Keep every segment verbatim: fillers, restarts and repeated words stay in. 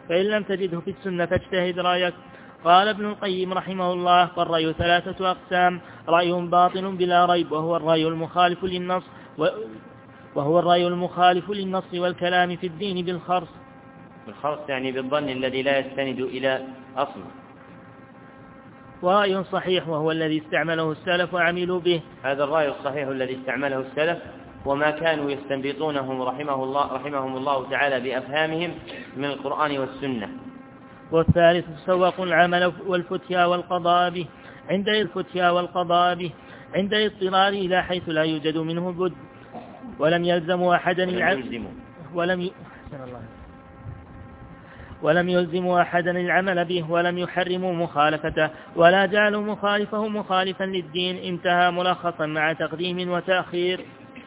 فإن لم تجده في السنة فاجتهد رأيك. قال ابن القيم رحمه الله: والرأي ثلاثة أقسام: رأي باطل بلا ريب، وهو الرأي المخالف للنص وهو الرأي المخالف للنص والكلام في الدين بالخرص. بالخرص يعني بالظن الذي لا يستند إلى أصل. ورأي صحيح وهو الذي استعمله السلف وعملوا به. هذا الرأي الصحيح الذي استعمله السلف وما كانوا يستنبطونه رحمه الله رحمهم الله تعالى بأفهامهم من القرآن والسنة. والثالث تسوق العمل والفتيا والقضاء به عند الفتيا والقضاء به عند اضطرار إلى حيث لا يوجد منه بد، ولم يلزموا أحدا العمل ولم ي... ولم يلزموا أحدا العمل به، ولم يحرموا مخالفته، ولا جعلوا مخالفه مخالفا للدين. انتهى ملخصا مع تقديم وتأخير.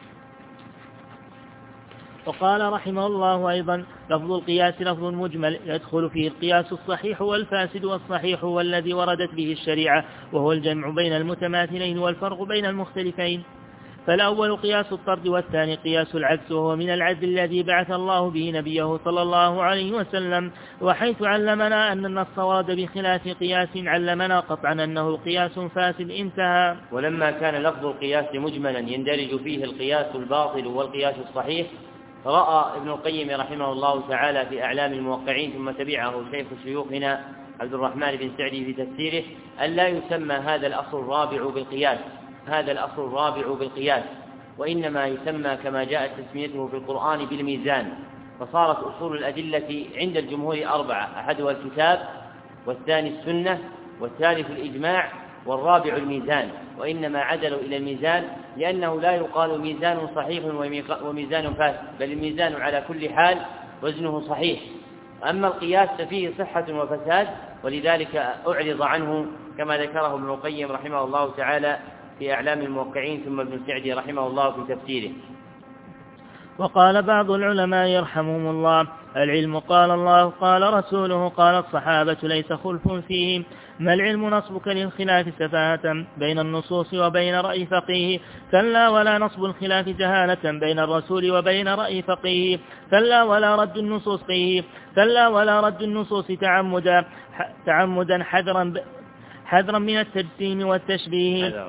وقال رحمه الله أيضا: لفظ القياس لفظ مجمل يدخل فيه القياس الصحيح والفاسد، والصحيح هو الذي وردت به الشريعة، وهو الجمع بين المتماثلين والفرق بين المختلفين. فالأول قياس الطرد، والثاني قياس العكس، وهو من العدل الذي بعث الله به نبيه صلى الله عليه وسلم. وحيث علمنا أن النص ورد بخلاف قياس علمنا قطعا أنه قياس فاسد. انتهى. ولما كان لفظ القياس مجملا يندرج فيه القياس الباطل والقياس الصحيح، رأى ابن القيم رحمه الله تعالى في أعلام الموقعين ثم تبعه شيخ شيوخنا عبد الرحمن بن سعدي في تفسيره أن لا يسمى هذا الأصل الرابع بالقياس هذا الأصل الرابع بالقياس وإنما يسمى كما جاءت تسميته في القرآن بالميزان. فصارت أصول الأدلة عند الجمهور أربعة: أحدها الكتاب، والثاني السنة، والثالث الإجماع، والرابع الميزان. وإنما عدلوا إلى الميزان لأنه لا يقال ميزان صحيح وميزان فاسد، بل الميزان على كل حال وزنه صحيح. أما القياس ففيه صحة وفساد، ولذلك أعرض عنه كما ذكره ابن القيم رحمه الله تعالى في أعلام الموقعين ثم ابن سعدي رحمه الله في تفسيره. وقال بعض العلماء يرحمهم الله: العلم قال الله قال رسوله قال الصحابة ليس خلف فيه. ما العلم نصبك للخلاف سفاهة بين النصوص وبين رأي فقيه، كلا ولا نصب الخلاف جهالة بين الرسول وبين رأي فقيه، كلا ولا رد النصوص فيه، كلا ولا رد النصوص تعمدا تعمدا حذرا حذرا من التجسيم والتشبيه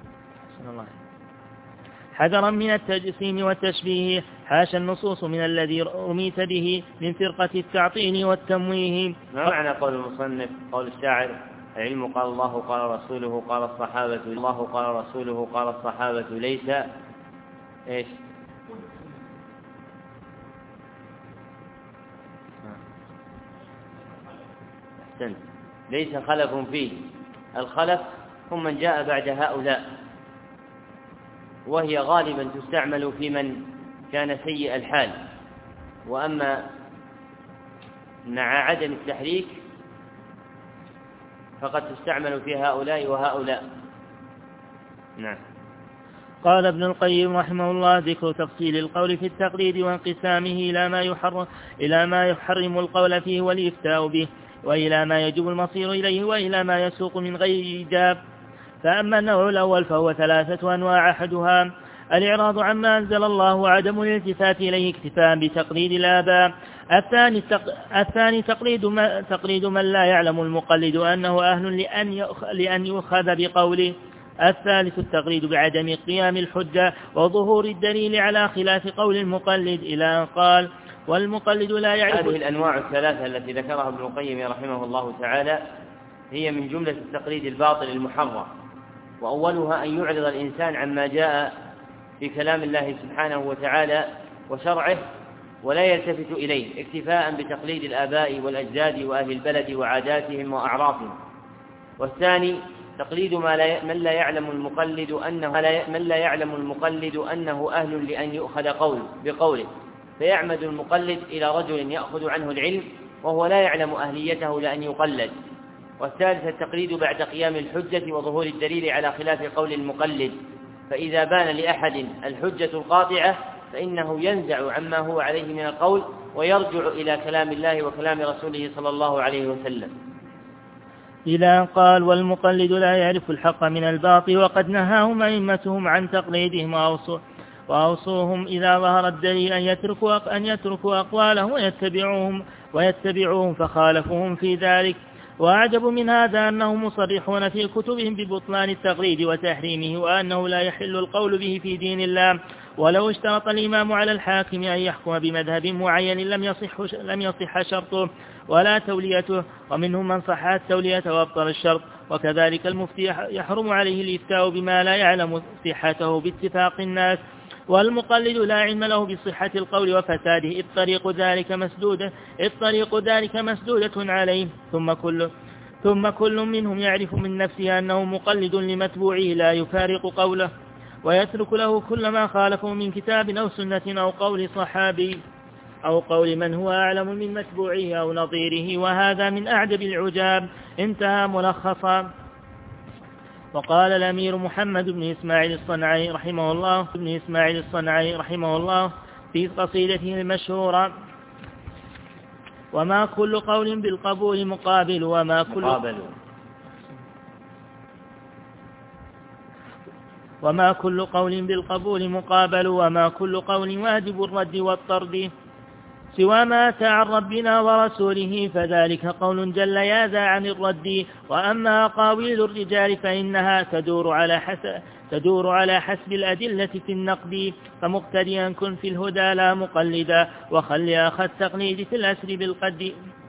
حذرا من التجسيم والتشبيه حاشا النصوص من الذي رميت به من فرقة التعطيل والتمويه. ما معنى قول المصنف قول الشاعر: العلم قال الله قال رسوله قال الصحابة الله قال رسوله قال الصحابة ليس إيش؟ أحسنت. ليس خلف فيه. الخلف هم من جاء بعد هؤلاء، وهي غالبا تستعمل في من كان سيء الحال. وأما مع عدم التحريك فقد تستعمل في هؤلاء وهؤلاء. نعم. قال ابن القيم رحمه الله: ذكر تفصيل القول في التقليد وانقسامه إلى ما يحرم إلى ما يحرم القول فيه والإفتاء به، وإلى ما يجب المصير إليه، وإلى ما يسوق من غير إيجاب. فأما النوع الأول فهو ثلاثة أنواع: أحدها الإعراض عما أنزل الله وعدم الالتفات إليه اكتفاء بتقليد الآباء. الثاني الثاني تقليد من, تقليد من لا يعلم المقلد أنه أهل لأن لأن يؤخذ بقوله. الثالث التقليد بعدم قيام الحجة وظهور الدليل على خلاف قول المقلد، إلى أن قال: والمقلد لا يعرف. هذه الأنواع الثلاثة التي ذكرها ابن القيم رحمه الله تعالى هي من جملة التقليد الباطل المحرم. وأولها أن يعرض الإنسان عما جاء في كلام الله سبحانه وتعالى وشرعه ولا يلتفت إليه اكتفاء بتقليد الآباء والأجداد وأهل البلد وعاداتهم وأعرافهم. والثاني تقليد ما لا من لا يعلم المقلد أنه من لا يعلم المقلد أنه أهل لأن يؤخذ قول بقوله، فيعمد المقلد إلى رجل يأخذ عنه العلم وهو لا يعلم أهليته لأن يقلد. والثالث التقليد بعد قيام الحجة وظهور الدليل على خلاف قول المقلد، فإذا بان لأحد الحجة القاطعة فإنه ينزع عما هو عليه من القول ويرجع إلى كلام الله وكلام رسوله صلى الله عليه وسلم. إلى أن قال: والمقلد لا يعرف الحق من الباطل، وقد نهاهم أئمتهم عن تقليدهم وأوصوهم إذا ظهر الدليل أن يتركوا, أن يتركوا أقوالهم ويتبعوهم, ويتبعوهم فخالفوهم في ذلك. وأعجب من هذا أنهم مصرحون في كتبهم ببطلان التقليد وتحريمه، وأنه لا يحل القول به في دين الله. ولو اشترط الإمام على الحاكم أن يحكم بمذهب معين لم يصح, لم يصح شرطه ولا توليته، ومنهم من صحت توليته وابطل الشرط. وكذلك المفتي يحرم عليه الإفتاء بما لا يعلم صحته باتفاق الناس، والمقلد لا علم له بصحة القول وفساده، إذ طريق ذلك مسدودة, إذ طريق ذلك مسدودة عليه. ثم كل, ثم كل منهم يعرف من نفسه أنه مقلد لمتبوعه لا يفارق قوله، ويترك له كل ما خالفه من كتاب أو سنة أو قول صحابي أو قول من هو أعلم من متبوعه أو نظيره، وهذا من أعجب العجاب. انتهى ملخصا. وقال الأمير محمد بن إسماعيل الصنعاني رحمه الله بن إسماعيل الصنعاني رحمه الله في قصيدته المشهورة: وما كل قول بالقبول مقابل وما كل مقابل وما كل قول بالقبول مقابل وما كل قول واجب الرد والطرد سوى ما أتى عن ربنا ورسوله، فذلك قول جل ياذا عن الرد. وأما أقاويل الرجال فإنها تدور على حسب, تدور على حسب الأدلة في النقد، فمقتديا كن في الهدى لا مقلدا، وخل أخ التقليد في الأسر بالقد.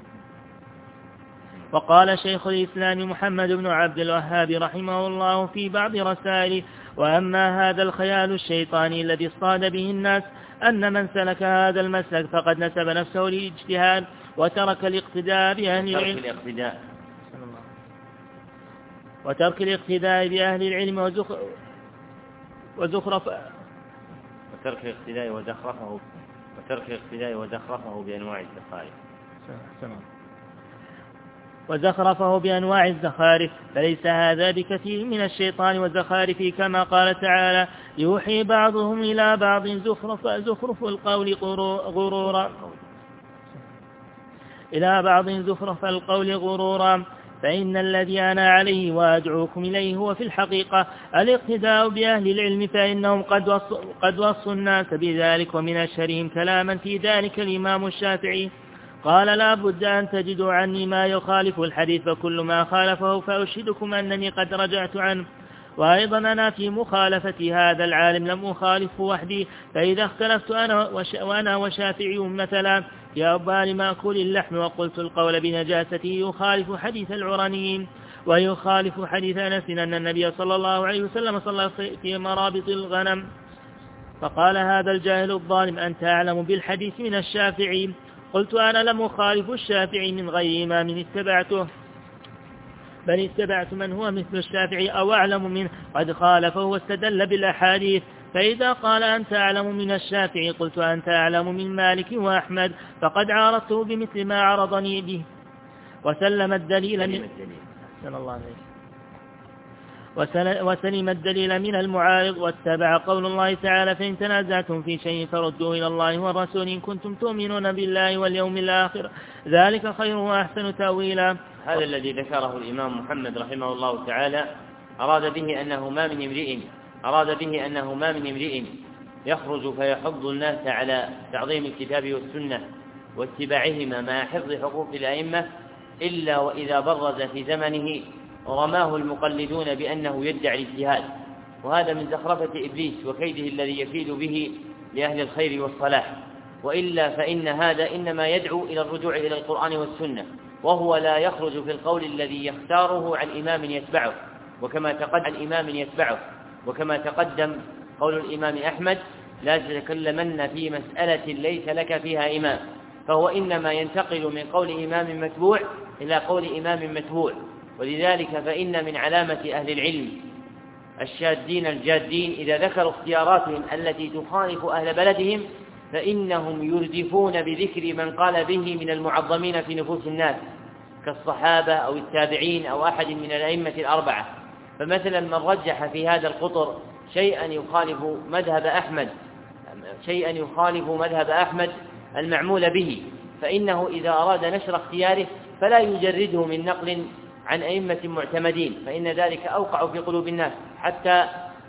وقال شيخ الإسلام محمد بن عبد الوهاب رحمه الله في بعض رسائله: وأما هذا الخيال الشيطاني الذي اصطاد به الناس أن من سلك هذا المسلك فقد نسب نفسه للاجتهاد وترك الاقتداء بأهل العلم وترك الاقتداء بأهل العلم وزخرف وترك الاقتداء وزخرفه وترك الاقتداء وزخرفه بأنواع الزخارف وزخرفه بأنواع الزخارف، فليس هذا بكثير من الشيطان وزخارفه، كما قال تعالى: يوحي بعضهم إلى بعض زخرف, زخرف القول غرورا إلى بعض زخرف القول غرورا. فإن الذي أنا عليه وأدعوكم إليه هو في الحقيقة الاقتداء بأهل العلم، فإنهم قد وصوا, قد وصوا الناس بذلك. ومن أشهرهم كلاما في ذلك الإمام الشافعي قال: لا بد أن تجدوا عني ما يخالف الحديث، فكل ما خالفه فأشهدكم أنني قد رجعت عنه. وأيضا أنا في مخالفة هذا العالم لم أخالفه وحدي، فإذا اختلفت أنا, وش وأنا وشافعي مثلا في أبال مأكول اللحم وقلت القول بنجاسته يخالف حديث العرانيين ويخالف حديث أنس أن النبي صلى الله عليه وسلم صلى في مرابط الغنم، فقال هذا الجاهل الظالم: أنت أعلم بالحديث من الشافعي. قلت: أنا لم أخالف الشافعي من غير إمام اتبعته، بل اتبعت من هو مثل الشافعي أو أعلم منه قد خالفه واستدل بالأحاديث. فإذا قال أنت أعلم من الشافعي قلت: أنت أعلم من مالك وأحمد، فقد عارضته بمثل ما عرضني به وسلم الدليل من صلى الله عليه وسلم الدليل من المعارض، واتبع قول الله تعالى: فإن تنازعتم في شيء فردوه إلى الله والرسول إن كنتم تؤمنون بالله واليوم الآخر، ذلك خير وأحسن تأويلا. هذا الذي ذكره الإمام محمد رحمه الله تعالى أراد به أنه ما من امرئ أراد به أنه ما من امرئ يخرج فيحض الناس على تعظيم الكتاب والسنة واتباعهما مع حفظ حقوق الأئمة إلا وإذا برز في زمنه رماه المقلدون بأنه يدعي الاجتهاد، وهذا من زخرفة إبليس وكيده الذي يكيد به لأهل الخير والصلاح. وإلا فإن هذا إنما يدعو إلى الرجوع إلى القرآن والسنة، وهو لا يخرج في القول الذي يختاره عن إمام يتبعه، وكما تقدم عن إمام يتبعه وكما تقدم قول الإمام أحمد: لا تتكلمن في مسألة ليس لك فيها إمام، فهو إنما ينتقل من قول إمام متبوع إلى قول إمام متبوع. ولذلك فإن من علامة أهل العلم الشادين الجادين إذا ذكروا اختياراتهم التي تخالف أهل بلدهم فإنهم يردفون بذكر من قال به من المعظمين في نفوس الناس كالصحابة أو التابعين أو أحد من الأئمة الأربعة. فمثلا من رجح في هذا القطر شيئا يخالف مذهب أحمد شيئا يخالف مذهب أحمد المعمول به، فإنه إذا أراد نشر اختياره فلا يجرده من نقل عن أئمة معتمدين، فإن ذلك أوقع في قلوب الناس، حتى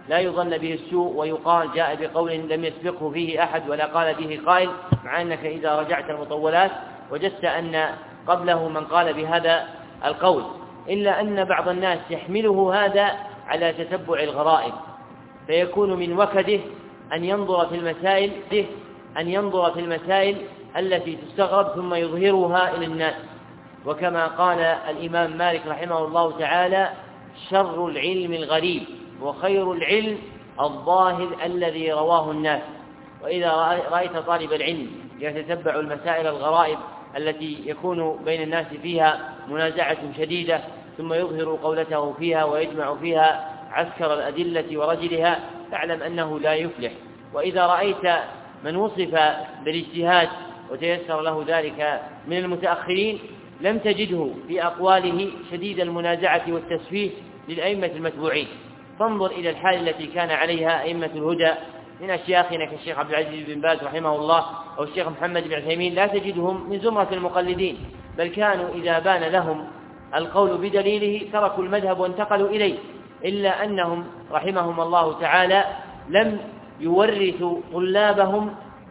لا يظن به السوء ويقال جاء بقول لم يسبقه فيه أحد ولا قال به قائل، مع أنك إذا رجعت المطولات وجدت أن قبله من قال بهذا القول، إلا أن بعض الناس يحمله هذا على تتبع الغرائب، فيكون من وكده أن ينظر في المسائل أن ينظر في المسائل التي تستغرب ثم يظهرها إلى الناس. وكما قال الإمام مالك رحمه الله تعالى: شر العلم الغريب وخير العلم الظاهر الذي رواه الناس. وإذا رأيت طالب العلم يتتبع المسائل الغرائب التي يكون بين الناس فيها منازعة شديدة ثم يظهر قولته فيها ويجمع فيها عسكر الأدلة ورجلها، فاعلم أنه لا يفلح. وإذا رأيت من وصف بالاجتهاد وتيسر له ذلك من المتأخرين لم تجده في أقواله شديد المنازعة والتسفيه للأئمة المتبوعين، فانظر إلى الحال التي كان عليها أئمة الهدى من أشياخنا كالشيخ عبد العزيز بن باز رحمه الله أو الشيخ محمد بن عثيمين، لا تجدهم من زمرة المقلدين، بل كانوا إذا بان لهم القول بدليله تركوا المذهب وانتقلوا إليه، إلا أنهم رحمهم الله تعالى لم يورثوا طلابهم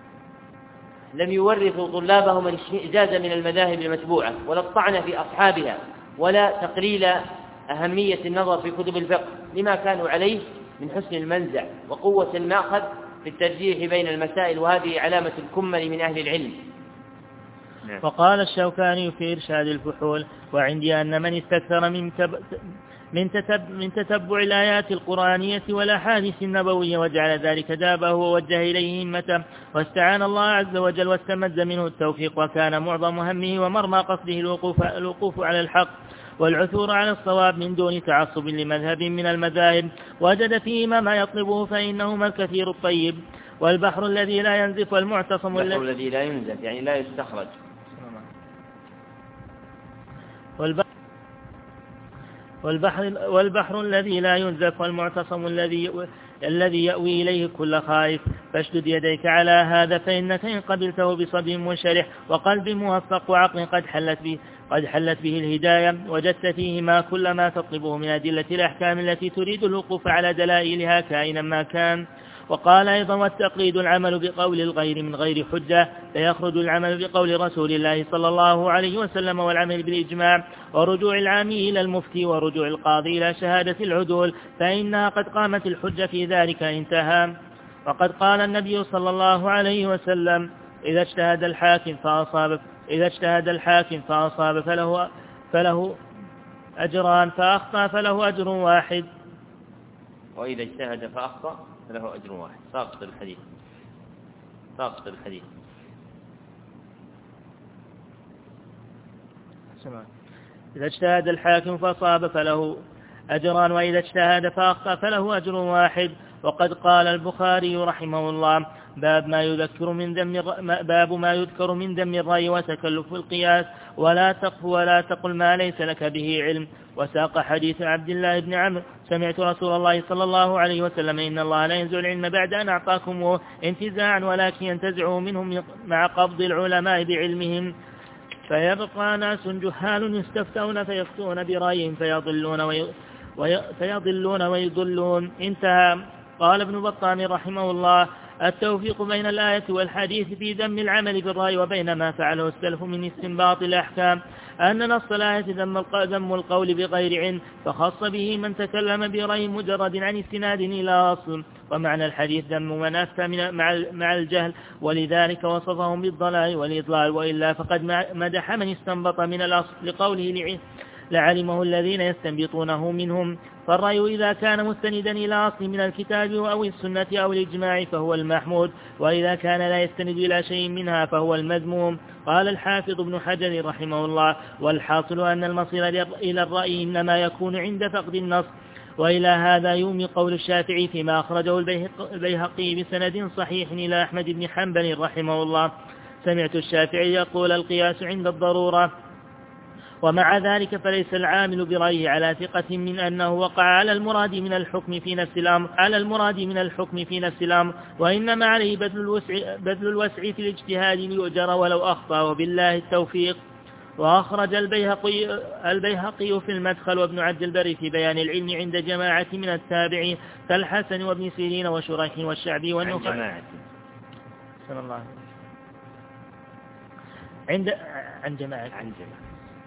لم يورثوا طلابهم الاشمئزاز من المذاهب المتبوعة ولا الطعن في أصحابها ولا تقليل أهمية النظر في كتب الفقه، لما كانوا عليه من حسن المنزع وقوة المأخذ في الترجيح بين المسائل، وهذه علامة الكمل من أهل العلم. وقال الشوكاني في إرشاد الفحول: وعندي أن من استكثر من تب... من, تتب... من تتبع الآيات القرآنية والأحاديث النبوية وجعل ذلك دابه ووجه إليه همته واستعان الله عز وجل واستمد منه التوفيق، وكان معظم همه ومرمى قصده الوقوف, الوقوف على الحق والعثور على الصواب من دون تعصب لمذهب من المذاهب، وجد فيهما ما يطلبه فإنهما الكثير الطيب والبحر الذي لا ينزف والمعتصم البحر الذي لا ينزف يعني لا يستخرج والبحر والبحر, والبحر الذي لا ينزف والمعتصم الذي الذي يأوي إليه كل خائف، فاشدد يديك على هذا، فإنك إن قبلته بصدر منشرح وقلب موفق وعقل قد حلت به قد حلت به الهداية، وجدت فيهما كل ما تطلبه من أدلة الأحكام التي تريد الوقوف على دلائلها كائنا ما كان. وقال أيضا: والتقليد العمل بقول الغير من غير حجة، فيخرج العمل بقول رسول الله صلى الله عليه وسلم والعمل بالإجماع، ورجوع العامي إلى المفتي ورجوع القاضي إلى شهادة العدول، فإنها قد قامت الحجة في ذلك انتهى. وقد قال النبي صلى الله عليه وسلم: إذا اجتهد الحاكم فأصاب إذا اجتهد الحاكم فأصاب فله فله أجران، فأخطأ فله أجر واحد، وإذا اجتهد فأخطأ فله أجر واحد. ساقط الحديث ساقط الحديث إذا اجتهد الحاكم فأصاب فله أجران، وإذا اجتهد فأخطأ فله أجر واحد. وقد قال البخاري رحمه الله: باب ما يذكر من ذم باب ما يذكر من ذم الرأي وتكلف القياس، ولا تقف ولا تقل ما ليس لك به علم. وساق حديث عبد الله بن عمرو: سمعت رسول الله صلى الله عليه وسلم: إن الله لا ينزع العلم بعد أن أعطاكم انتزاعا، ولكن ينتزعه منهم مع قبض العلماء بعلمهم، فيبقى ناس جهال يستفتون فيفتون برأيهم فيضلون وي... وي... فيضلون ويضلون. انتهى. قال ابن بطال رحمه الله: التوفيق بين الآية والحديث في ذم العمل بالرأي وبين ما فعله السلف من استنباط الأحكام، أن نص الآية ذم القول بغير علم، فخص به من تكلم برأي مجرد عن استناد إلى أصل، ومعنى الحديث ذم من أفتى مع الجهل، ولذلك وصفهم بالضلال والإضلال، وإلا فقد مدح من استنبط من الأصل لقوله لعلمه الذين يستنبطونه منهم. فالرأي إذا كان مستندا إلى أصل من الكتاب أو السنة أو الإجماع فهو المحمود، وإذا كان لا يستند إلى شيء منها فهو المذموم. قال الحافظ ابن حجر رحمه الله: والحاصل أن المصير إلى الرأي إنما يكون عند فقد النص. وإلى هذا يومي قول الشافعي فيما أخرجه البيهقي بسند صحيح إلى أحمد بن حنبل رحمه الله: سمعت الشافعي يقول: القياس عند الضرورة. ومع ذلك فليس العامل برأيه على ثقة من أنه وقع على المراد من الحكم في نفس الأمر على المراد من الحكم في نفس الأمر وإنما عليه بذل الوسع, بذل الوسع في الاجتهاد ليؤجر ولو أخطأ، وبالله التوفيق. وأخرج البيهقي, البيهقي في المدخل وابن عبد البر في بيان العلم عند جماعة من التابعين كالحسن وابن سيرين وشريح والشعبي والنخعي. عن جماعة سلام الله عند عن جماعة عن جماعة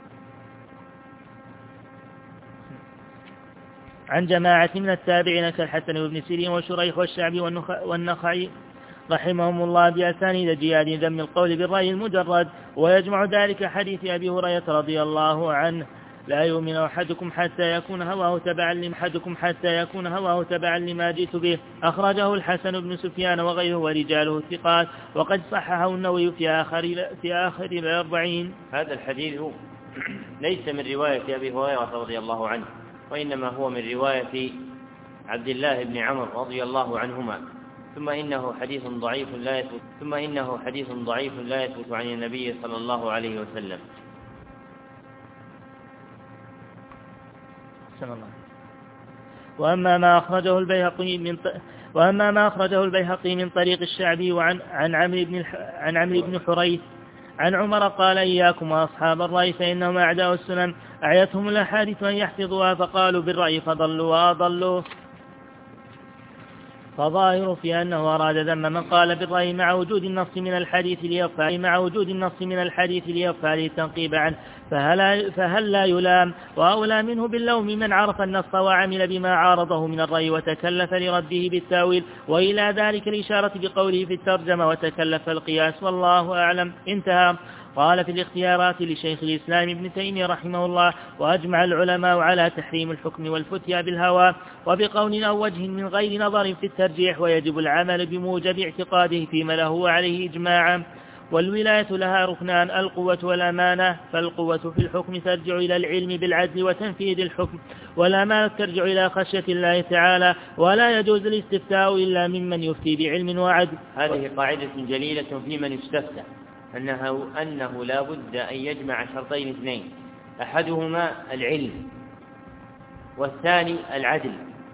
عن جماعة من التابعين كالحسن وابن سيرين وشريح والشعبي والنخعي رحمهم الله بأسانيد جياد ذم القول بالرأي المجرد. ويجمع ذلك حديث أبي هريرة رضي الله عنه لا يؤمن أحدكم حتى يكون هواه تبعا لأحدكم حتى يكون هواه تبعا لما جئت به. أخرجه الحسن بن سفيان وغيره ورجاله ثقات وقد صححه النووي في آخر في آخر الأربعين. هذا الحديث ليس من رواية أبي هريرة رضي الله عنه، وإنما هو من رواية عبد الله بن عمرو رضي الله عنهما. ثم إنه حديث ضعيف لا يثبت ثم إنه حديث ضعيف لا يثبت عن النبي صلى الله عليه وسلم. وأما ما أخرجه البيهقي من وأما ما أخرجه البيهقي من طريق الشعبي وعن عن عمرو بن عن عمرو بن حريث عن عمر قال إياكم وأصحاب الرأي فإنهم أعداء السنن أعيتهم الأحاديث أن يحفظوها فقالوا بالرأي فضلوا وأضلوا. فظاهر في أنه أراد ذم من قال بالرأي مع وجود النص من الحديث ليغفى مع وجود النص من الحديث ليغفى للتنقيب عنه، فهل, فهل لا يلام؟ وأولى منه باللوم من عرف النص وعمل بما عارضه من الرأي وتكلف لرده بالتاويل، وإلى ذلك الإشارة بقوله في الترجمة وتكلف القياس والله أعلم. انتهى. قال في الاختيارات لشيخ الإسلام ابن تيمية رحمه الله وأجمع العلماء على تحريم الحكم والفتيا بالهوى وبقول أو وجه من غير نظر في الترجيح، ويجب العمل بموجب اعتقاده فيما له عليه إجماعا. والولاية لها ركنان القوة والأمانة، فالقوة في الحكم ترجع إلى العلم بالعدل وتنفيذ الحكم، والأمانة ترجع إلى خشية الله تعالى، ولا يجوز الاستفتاء إلا ممن يفتي بعلم وعدل. هذه قاعدة جليلة في من استفتى أنه, أنه لا بد أن يجمع شرطين اثنين، أحدهما العلم والثاني العدل.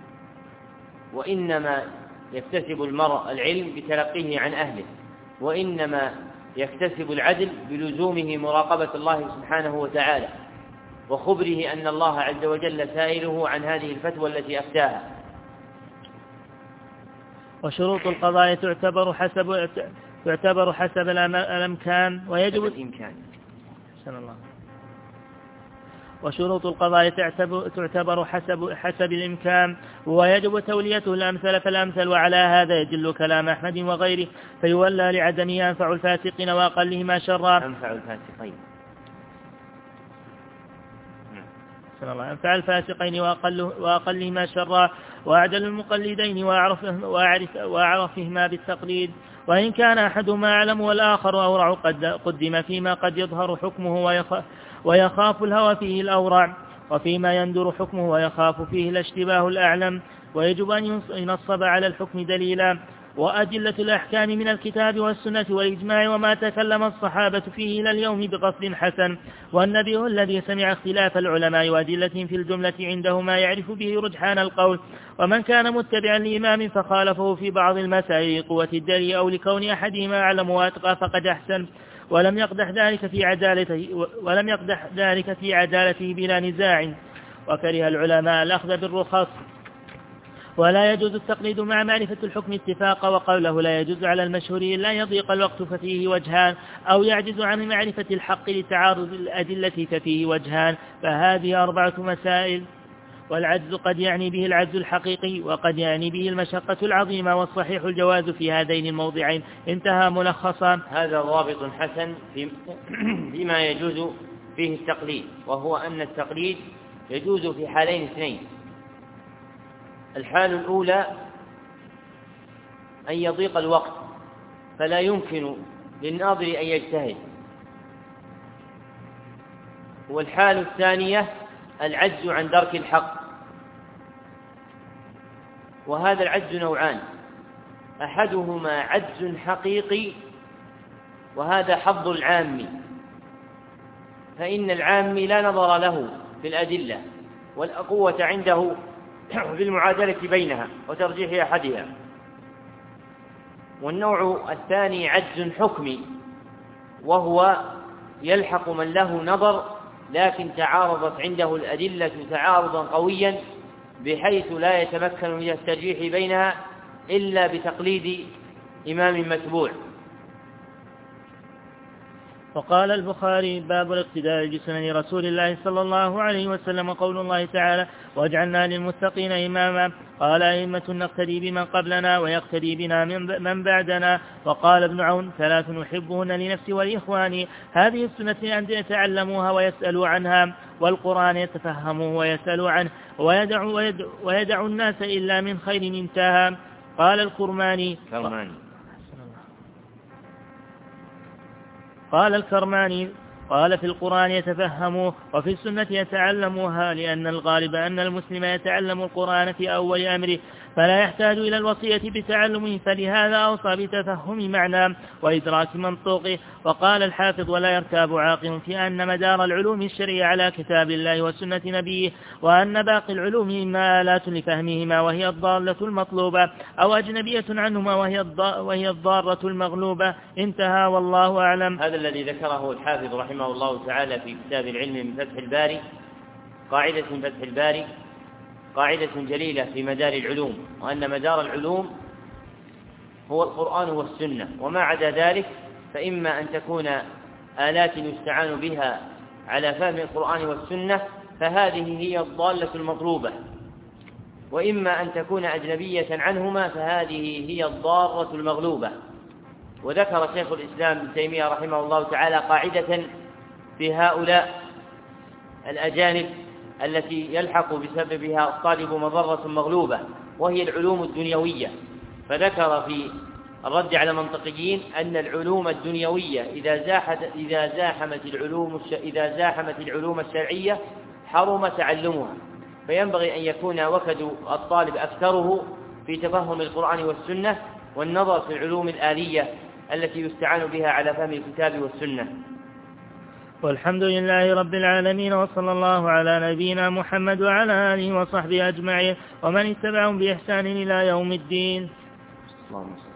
وإنما يكتسب المرء العلم بتلقيه عن أهله، وإنما يكتسب العدل بلزومه مراقبة الله سبحانه وتعالى وخبره أن الله عز وجل سائله عن هذه الفتوى التي أفتاها. وشروط القضاء تعتبر حسب تعتبر حسب الأمكان ويجب الإمكان. سلام الله. وشروط القضاء تعتبر حسب حسب الإمكان ويجب توليته الأمثل فالأمثل، وعلى هذا يدل كلام أحمد وغيره، فيولى لعدمه أنفع الفاسقين وأقلهما شرا. أنفع الفاسقين أنفع الفاسقين وأقلهما شرا وأعدل المقلدين وأعرفهما بالتقليد. وإن كان أحدهما أعلم والآخر أورع قد قدم فيما قد يظهر حكمه ويخاف الهوى فيه الأورع، وفيما يندر حكمه ويخاف فيه الاشتباه الأعلم. ويجب أن ينصب على الحكم دليلا وأدلة الأحكام من الكتاب والسنة والإجماع وما تكلم الصحابة فيه إلى اليوم بقصد حسن. والنبي الذي سمع اختلاف العلماء وأدلتهم في الجملة عنده ما يعرف به رجحان القول، ومن كان متبعا لإمام فخالفه في بعض المسائل لقوة الدليل أو لكون أحدهما أعلم وأتقى فقد أحسن، ولم يقدح ذلك في عدالته ولم يقدح ذلك في عدالته بلا نزاع. وكره العلماء الأخذ بالرخص، ولا يجوز التقليد مع معرفة الحكم اتفاقا. وقوله لا يجوز على المشهور إلا يضيق الوقت ففيه وجهان، أو يعجز عن معرفة الحق لتعارض الأدلة ففيه وجهان، فهذه أربعة مسائل. والعجز قد يعني به العجز الحقيقي وقد يعني به المشقة العظيمة، والصحيح الجواز في هذين الموضعين. انتهى ملخصا. هذا ضابط حسن فيما يجوز فيه التقليد، وهو أن التقليد يجوز في حالين اثنين. الحال الأولى أن يضيق الوقت فلا يمكن للناظر أن يجتهد، والحال الثانية العجز عن درك الحق. وهذا العجز نوعان، أحدهما عجز حقيقي وهذا حظ العام، فإن العام لا نظر له في الأدلة والقوة عنده في المعادلة بينها وترجيح أحدها. والنوع الثاني عجز حكمي، وهو يلحق من له نظر لكن تعارضت عنده الأدلة تعارضا قويا بحيث لا يتمكن من الترجيح بينها إلا بتقليد إمام متبوع. وقال البخاري: باب الاقتداء بسنن رسول الله صلى الله عليه وسلم. قول الله تعالى: واجعلنا للمتقين إماما. قال: أئمة نقتدي بمن قبلنا ويقتدي بنا من بعدنا. وقال ابن عون: ثلاث نحبهن لنفسي ولإخواني، هذه السنة أن يتعلموها ويسألوا عنها، والقرآن يتفهموه ويسألوا عنه، ويدع, ويدع, ويدع الناس إلا من خير انتهى. قال الكرماني كرماني قال الكرماني قال: في القرآن يتفهموه وفي السنة يتعلموها، لأن الغالب أن المسلم يتعلم القرآن في أول أمره فلا يحتاج إلى الوصية بتعلمه، فلهذا أوصى بتفهم معناه وإدراك منطوقه. وقال الحافظ: ولا يرتاب عاقل في أن مدار العلوم الشرعية على كتاب الله وسنة نبيه، وأن باقي العلوم إما آلات لفهمهما وهي الضالة المطلوبة، أو أجنبية عنهما وهي الضارة المغلوبة. انتهى، والله أعلم. هذا الذي ذكره الحافظ رحمه الله تعالى في كتاب العلم من فتح الباري قاعدة من فتح الباري قاعدة جليلة في مدار العلوم، وأن مدار العلوم هو القرآن والسنة، وما عدا ذلك فإما أن تكون آلات يستعان بها على فهم القرآن والسنة فهذه هي الضالة المطلوبة، وإما أن تكون أجنبية عنهما فهذه هي الضارة المغلوبة. وذكر شيخ الإسلام ابن تيمية رحمه الله تعالى قاعدة في هؤلاء الأجانب التي يلحق بسببها الطالب مضرة مغلوبة، وهي العلوم الدنيوية. فذكر في الرد على منطقيين أن العلوم الدنيوية إذا زاحت إذا زاحمت العلوم إذا زاحمت العلوم الشرعية حرم تعلمها، فينبغي أن يكون وكد الطالب أكثره في تفهم القرآن والسنة والنظر في العلوم الآلية التي يستعان بها على فهم الكتاب والسنة. والحمد لله رب العالمين، وصلى الله على نبينا محمد وعلى آله وصحبه أجمعين ومن اتبعهم بإحسان إلى يوم الدين. اللهم